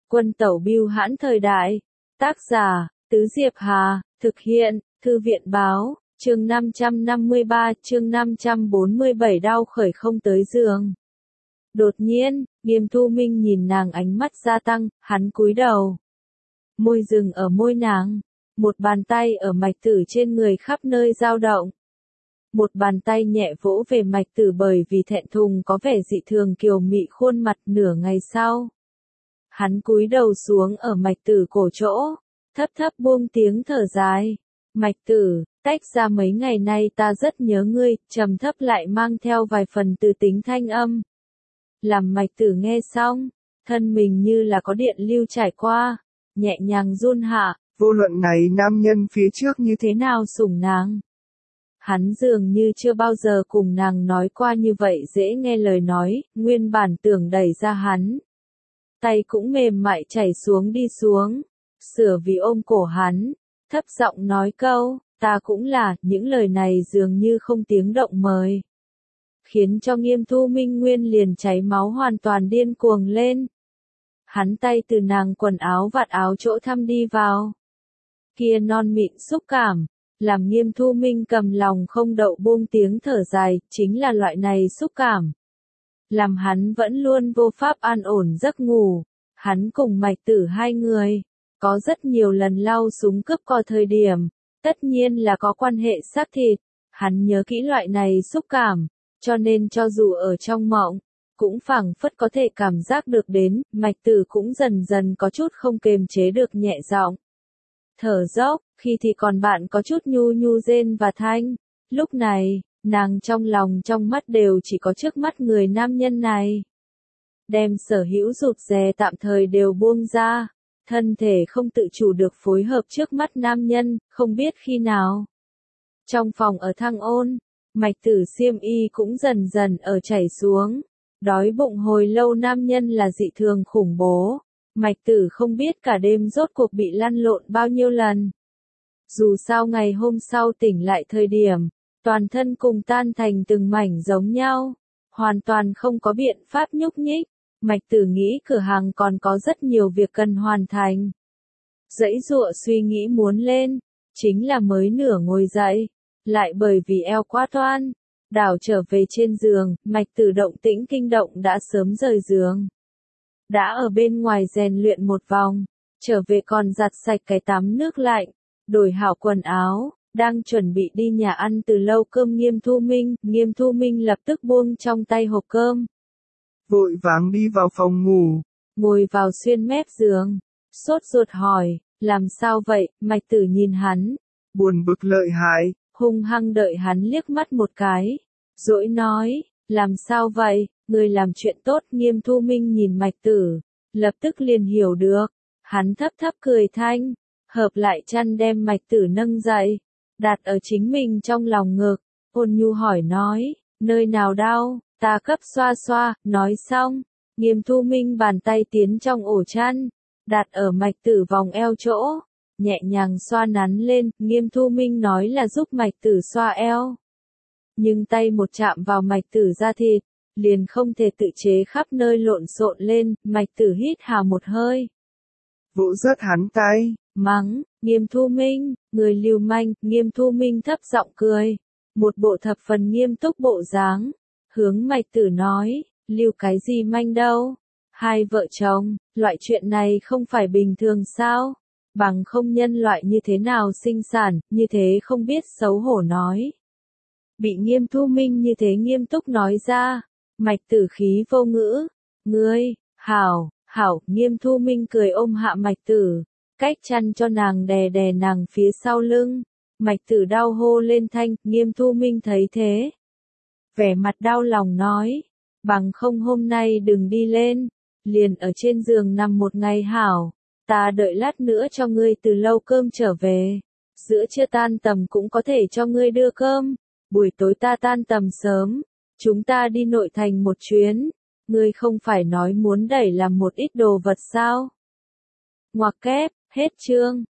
Quân tẩu bưu hãn thời đại. Tác giả, Tứ Diệp Hà, thực hiện, Thư viện báo, chương 553, chương 547 đau khởi không tới giường. Đột nhiên, Nghiêm Thu Minh nhìn nàng ánh mắt gia tăng, hắn cúi đầu. Môi dừng ở môi nàng, một bàn tay ở mạch tử trên người khắp nơi dao động. Một bàn tay nhẹ vỗ về mạch tử bởi vì thẹn thùng có vẻ dị thường kiều mị khuôn mặt nửa ngày sau. Hắn cúi đầu xuống ở mạch tử cổ chỗ, thấp thấp buông tiếng thở dài. Mạch tử, tách ra mấy ngày nay ta rất nhớ ngươi, trầm thấp lại mang theo vài phần từ tính thanh âm. Làm mạch tử nghe xong, thân mình như là có điện lưu trải qua, nhẹ nhàng run hạ, vô luận này nam nhân phía trước như thế nào sủng nàng. Hắn dường như chưa bao giờ cùng nàng nói qua như vậy dễ nghe lời nói, nguyên bản tưởng đẩy ra hắn. Tay cũng mềm mại chảy xuống đi xuống, sửa vì ôm cổ hắn, thấp giọng nói câu, ta cũng là, những lời này dường như không tiếng động mời. Khiến cho Nghiêm Thu Minh nguyên liền cháy máu hoàn toàn điên cuồng lên. Hắn tay từ nàng quần áo vạt áo chỗ thăm đi vào. Kia non mịn xúc cảm, làm Nghiêm Thu Minh cầm lòng không đậu buông tiếng thở dài, chính là loại này xúc cảm. Làm hắn vẫn luôn vô pháp an ổn giấc ngủ, hắn cùng mạch tử hai người, có rất nhiều lần lau súng cướp co thời điểm, tất nhiên là có quan hệ xác thịt, hắn nhớ kỹ loại này xúc cảm, cho nên cho dù ở trong mộng, cũng phảng phất có thể cảm giác được đến, mạch tử cũng dần dần có chút không kềm chế được nhẹ giọng. Thở dốc, khi thì còn bạn có chút nhu nhu rên và thanh, lúc này, nàng trong lòng trong mắt đều chỉ có trước mắt người nam nhân này. Đem sở hữu rụt rè tạm thời đều buông ra, thân thể không tự chủ được phối hợp trước mắt nam nhân, không biết khi nào. Trong phòng ở Thăng Ôn, mạch tử xiêm y cũng dần dần ở chảy xuống, đói bụng hồi lâu nam nhân là dị thường khủng bố, mạch tử không biết cả đêm rốt cuộc bị lăn lộn bao nhiêu lần. Dù sao ngày hôm sau tỉnh lại thời điểm, toàn thân cùng tan thành từng mảnh giống nhau, hoàn toàn không có biện pháp nhúc nhích, mạch tử nghĩ cửa hàng còn có rất nhiều việc cần hoàn thành. Dãy dụa suy nghĩ muốn lên, chính là mới nửa ngồi dậy, lại bởi vì eo quá toan, đảo trở về trên giường, mạch tử động tĩnh kinh động đã sớm rời giường. Đã ở bên ngoài rèn luyện một vòng, trở về còn giặt sạch cái tắm nước lạnh, đổi hảo quần áo, đang chuẩn bị đi nhà ăn từ lâu cơm Nghiêm Thu Minh lập tức buông trong tay hộp cơm. Vội vàng đi vào phòng ngủ, ngồi vào xuyên mép giường, sốt ruột hỏi, làm sao vậy, mạch tử nhìn hắn, buồn bực lợi hại, hung hăng đợi hắn liếc mắt một cái, dỗi nói, làm sao vậy, người làm chuyện tốt. Nghiêm Thu Minh nhìn mạch tử, lập tức liền hiểu được, hắn thấp thấp cười thanh, hợp lại chăn đem mạch tử nâng dậy, đặt ở chính mình trong lòng ngực, ôn nhu hỏi nói, nơi nào đau, ta cấp xoa xoa, nói xong, Nghiêm Thu Minh bàn tay tiến trong ổ chăn, đặt ở mạch tử vòng eo chỗ, nhẹ nhàng xoa nắn lên, Nghiêm Thu Minh nói là giúp mạch tử xoa eo. Nhưng tay một chạm vào mạch tử da thịt, liền không thể tự chế khắp nơi lộn xộn lên, mạch tử hít hà một hơi. Vỗ rớt hắn tay, mắng, Nghiêm Thu Minh, người lưu manh. Nghiêm Thu Minh thấp giọng cười, một bộ thập phần nghiêm túc bộ dáng, hướng mạch tử nói, lưu cái gì manh đâu, hai vợ chồng, loại chuyện này không phải bình thường sao, bằng không nhân loại như thế nào sinh sản, như thế không biết xấu hổ nói. Bị Nghiêm Thu Minh như thế nghiêm túc nói ra, mạch tử khí vô ngữ, ngươi, hảo, Nghiêm Thu Minh cười ôm hạ mạch tử, cách chăn cho nàng đè đè nàng phía sau lưng, mạch tử đau hô lên thanh, Nghiêm Thu Minh thấy thế. Vẻ mặt đau lòng nói, bằng không hôm nay đừng đi lên, liền ở trên giường nằm một ngày hảo, ta đợi lát nữa cho ngươi từ lâu cơm trở về, giữa trưa tan tầm cũng có thể cho ngươi đưa cơm, buổi tối ta tan tầm sớm, chúng ta đi nội thành một chuyến, ngươi không phải nói muốn đẩy làm một ít đồ vật sao? Ngoặc kép, hết chương.